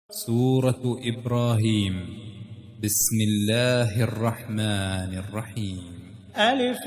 سورة إبراهيم. بسم الله الرحمن الرحيم. ألف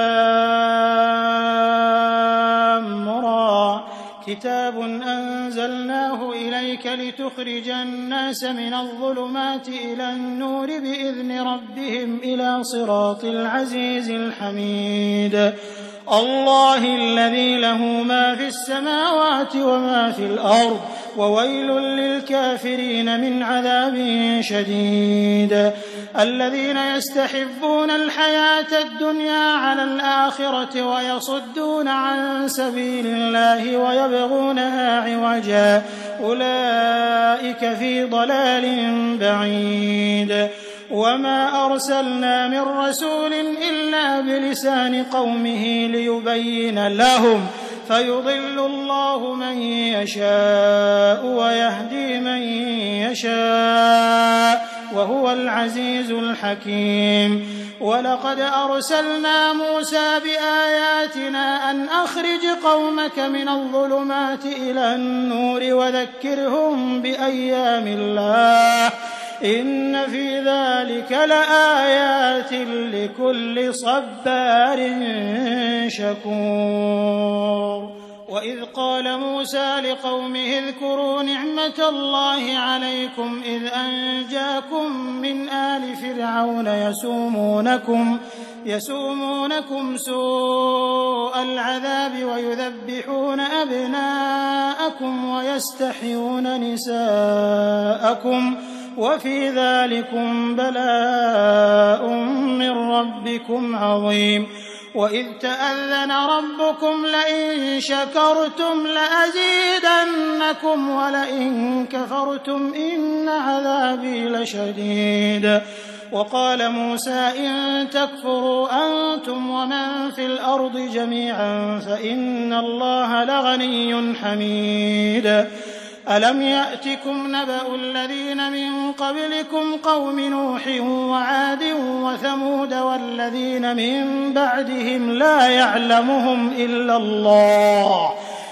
لام را. كتاب أنزلناه إليك لتخرج الناس من الظلمات إلى النور بإذن ربهم إلى صراط العزيز الحميد. الله الذي له ما في السماوات وما في الأرض وويل للكافرين من عذاب شديد. الذين يستحبون الحياة الدنيا على الآخرة ويصدون عن سبيل الله ويبغونها عوجا أولئك في ضلال بعيد. وما أرسلنا من رسول إلا بلسان قومه ليبين لهم فيضل الله من يشاء ويهدي من يشاء وهو العزيز الحكيم. ولقد أرسلنا موسى بآياتنا أن أخرج قومك من الظلمات إلى النور وذكرهم بأيام الله إن في ذلك لآيات لكل صبار شكور. وإذ قال موسى لقومه اذكروا نعمة الله عليكم إذ أنجاكم من آل فرعون يسومونكم سوء العذاب ويذبحون أبناءكم ويستحيون نساءكم وفي ذلكم بلاء من ربكم عظيم. وإذ تأذن ربكم لئن شكرتم لأزيدنكم ولئن كفرتم إن عذابي لشديد. وقال موسى إن تكفروا أنتم ومن في الأرض جميعا فإن الله لغني حميد. ألم يأتكم نبأ الذين من قبلكم قوم نوح وعاد وثمود والذين من بعدهم لا يعلمهم إلا الله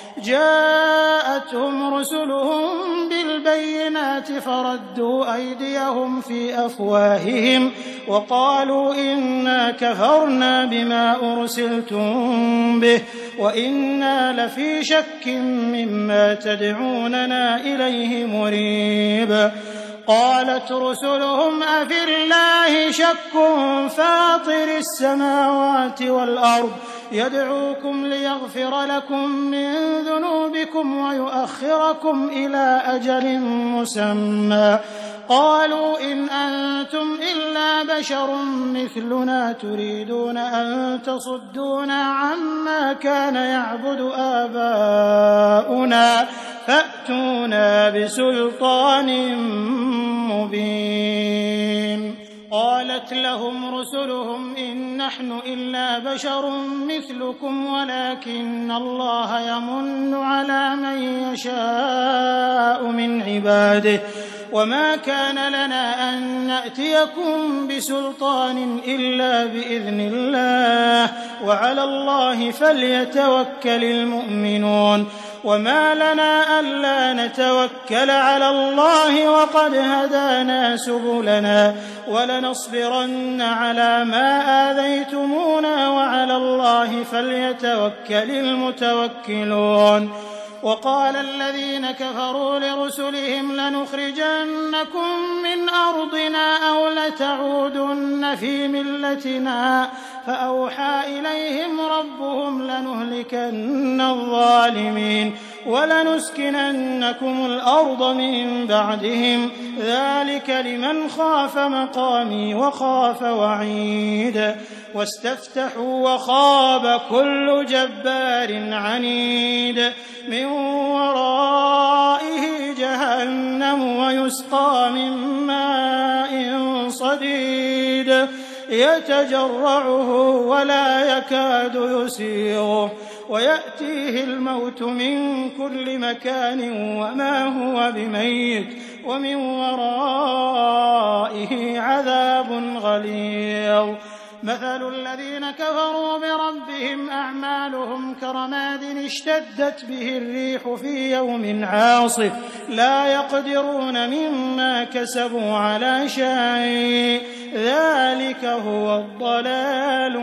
جاءتهم رسلهم بالبينات فردوا أيديهم في أفواههم وقالوا إنا كفرنا بما أرسلتم به وإنا لفي شك مما تدعوننا إليه مريب. قالت رسلهم أفي الله شك فاطر السماوات والأرض يدعوكم ليغفر لكم من ذنوبكم ويؤخركم إلى أجل مسمى قالوا إن أنتم إلا بشر مثلنا تريدون أن تصدونا عما كان يعبد آباؤنا فأتونا بسلطان مبين. قالت لهم رسلهم إن نحن إلا بشر مثلكم ولكن الله يمن على من يشاء من عباده وما كان لنا أن نأتيكم بسلطان إلا بإذن الله وعلى الله فليتوكل المؤمنون. وما لنا ألا نتوكل على الله وقد هدانا سبلنا ولنصبرن على ما آذيتمونا وعلى الله فليتوكل المتوكلون. وقال الذين كفروا لرسلهم لنخرجنكم من أرضنا أو لتعودن في ملتنا فأوحى إليهم ربهم لنهلكن الظالمين ولنسكننكم الأرض من بعدهم ذلك لمن خاف مقامي وخاف وعيد. واستفتحوا وخاب كل جبار عنيد من ورائه جهنم ويسقى من ماء صديد يتجرعه ولا يكاد يسيغه ويأتيه الموت من كل مكان وما هو بميت ومن ورائه عذاب غليظ. مثل الذين كفروا بربهم أعمالهم كرماد اشتدت به الريح في يوم عاصف لا يقدرون مما كسبوا على شيء ذلك هو الضلال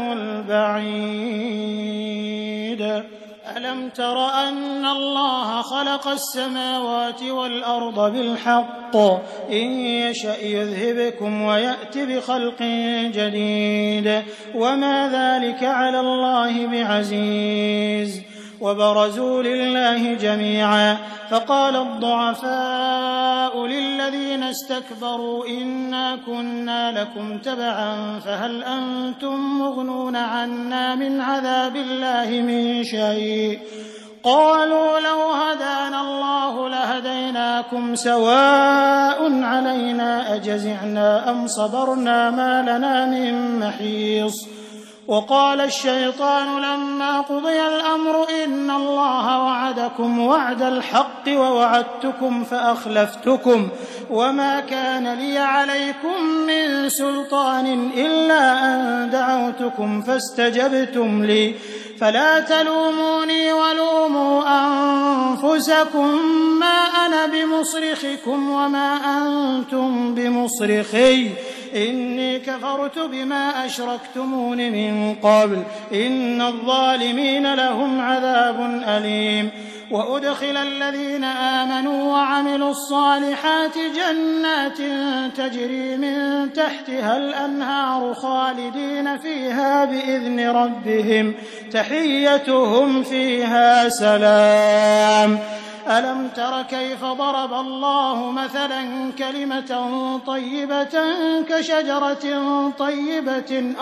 البعيد. ألم تر أن الله خلق السماوات والأرض بالحق إن يشأ يذهبكم ويأت بخلق جديد وما ذلك على الله بعزيز. وبرزوا لله جميعا فقال الضعفاء للذين استكبروا إنا كنا لكم تبعا فهل أنتم مغنون عنا من عذاب الله من شيء قالوا لو هدانا الله لهديناكم سواء علينا أجزعنا أم صبرنا ما لنا من محيص. وقال الشيطان لما قضي الأمر إن الله وعدكم وعد الحق ووعدتكم فأخلفتكم وما كان لي عليكم من سلطان إلا أن دعوتكم فاستجبتم لي فلا تلوموني ولوموا أنفسكم ما أنا بمصرخكم وما أنتم بمصرخي إني كفرت بما أشركتمون من قبل إن الظالمين لهم عذاب أليم. وأدخل الذين آمنوا وعملوا الصالحات جنات تجري من تحتها الأنهار خالدين فيها بإذن ربهم تحيتهم فيها سلام. ألم تر كيف ضرب الله مثلا كلمة طيبة كشجرة طيبة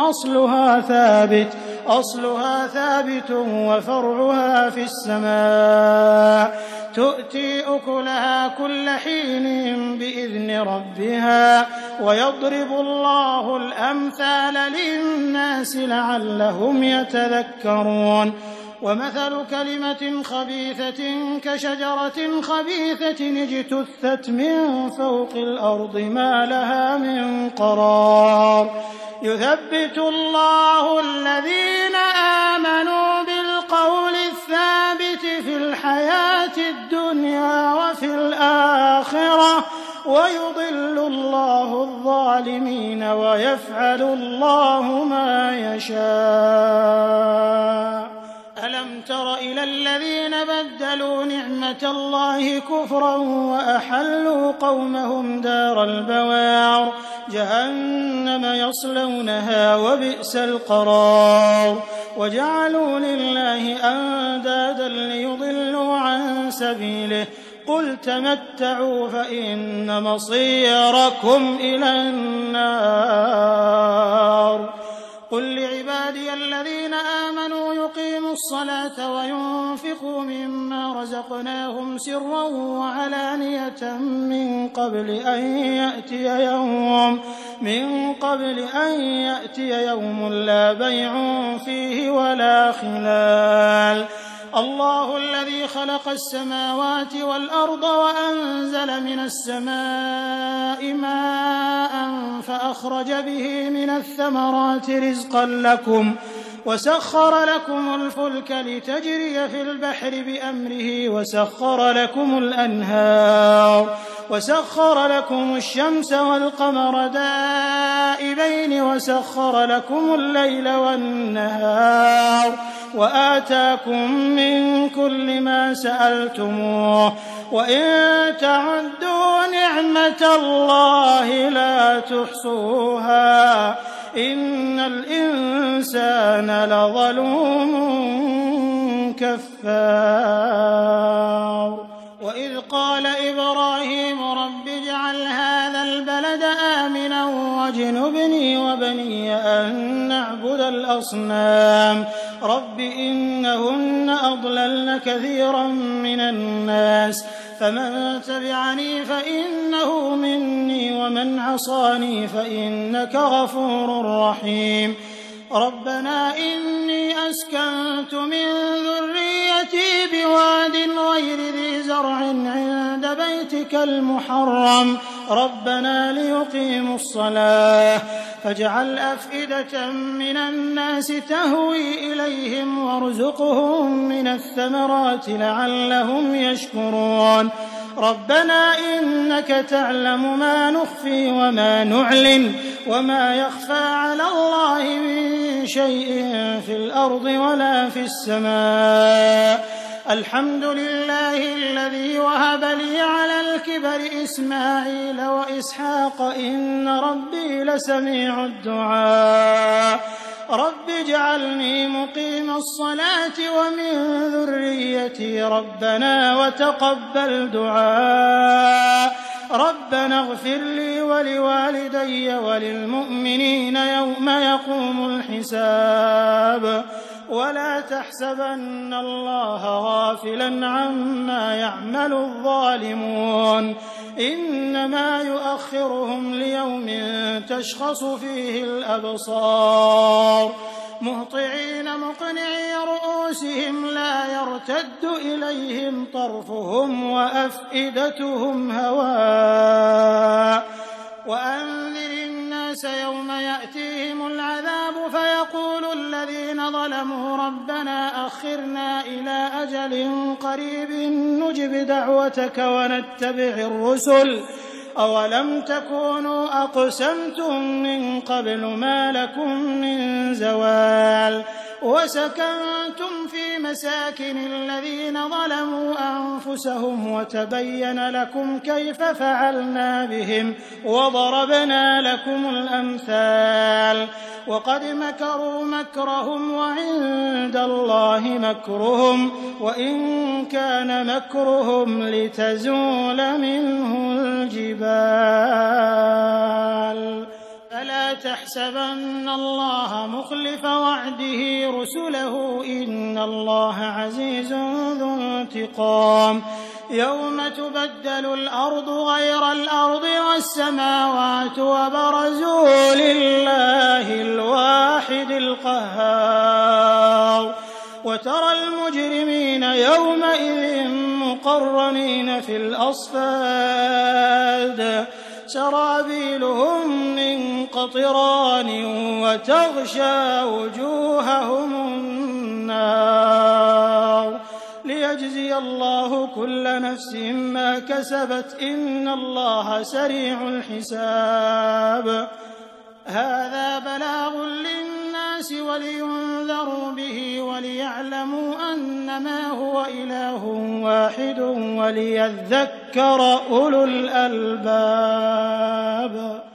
أصلها ثابت وفرعها في السماء تؤتي أكلها كل حين بإذن ربها ويضرب الله الأمثال للناس لعلهم يتذكرون. ومثل كلمة خبيثة كشجرة خبيثة اجتثت من فوق الأرض ما لها من قرار يثبت الله الذين آمنوا بالقول الثابت في الحياة الدنيا وفي الآخرة ويضل الله الظالمين ويفعل الله ما يشاء. ألم تر إلى الذين بدلوا نعمة الله كفرا وأحلوا قومهم دار البوار جهنم يصلونها وبئس القرار وجعلوا لله أندادا ليضلوا عن سبيله قل تمتعوا فإن مصيركم إلى النار. قل لعبادي الذين آمنوا يقيموا الصلاة وينفقوا مما رزقناهم سرا وعلانية من قبل أن يأتي يوم لا بيع فيه ولا خلال. الله الذي خلق السماوات والأرض وأنزل من السماء ماء فأخرج به من الثمرات رزقا لكم وسخر لكم الفلك لتجري في البحر بأمره وسخر لكم الأنهار وسخر لكم الشمس والقمر دائبين وسخر لكم الليل والنهار وآتاكم من كل ما سألتموه وإن تعدوا نعمة الله لا تحصوها إن الإنسان لظلوم كفار. وإذ قال إبراهيم رب اجعل هذا البلد آمنا واجنبني وبني أن نعبد الأصنام رب إنهن أضللن كثيرا من الناس فمن تبعني فإنه مني ومن عصاني فإنك غفور رحيم. ربنا إني أسكنت من ذريتي بواد غير ذي زرع عند بيتك المحرم ربنا ليقيموا الصلاة فاجعل أفئدة من الناس تهوي إليهم وارزقهم من الثمرات لعلهم يشكرون ربنا إنك تعلم ما نخفي وما نعلن وما يخفى على الله من شيء في الأرض ولا في السماء الحمد لله الذي وهب لي على الكبر إسماعيل وإسحاق إن ربي لسميع الدعاء رب اجعلني مقيم الصلاة ومن ذريتي ربنا وتقبل دعاء ربنا اغفر لي ولوالدي وللمؤمنين يوم يقوم الحساب ولا تحسبن الله غافلا عما يعمل الظالمون إنما يؤخرهم ليوم تشخص فيه الأبصار مهطعين مقنعي رؤوسهم لا يرتد إليهم طرفهم وأفئدتهم هواء وأنذر الناس يوم يأتيهم العذاب فيقول الذين ظلموا ربنا أخرنا إلى أجل قريب نجب دعوتك ونتبع الرسل أولم تكونوا أقسمتم من قبل ما لكم من زوال وسكنتم في مساكن الذين ظلموا أنفسهم وتبين لكم كيف فعلنا بهم وضربنا لكم الأمثال وقد مكروا مكرهم وعند الله مكرهم وإن كان مكرهم لتزول منه الجبال فلا تحسبن الله مخلف وعده رسله إن الله عزيز ذو انتقام يوم تبدل الأرض غير الأرض والسماوات وبرزوا لله الواحد القهار وترى المجرمين يومئذ مقرنين في الأصفاد سرابيلهم من قطران وتغشى وجوههم النار ليجزي الله كل نفس ما كسبت إن الله سريع الحساب هذا بلاغ للناس ولينذروا به وليعلموا أنما هو إله واحد وليذكر أولو الألباب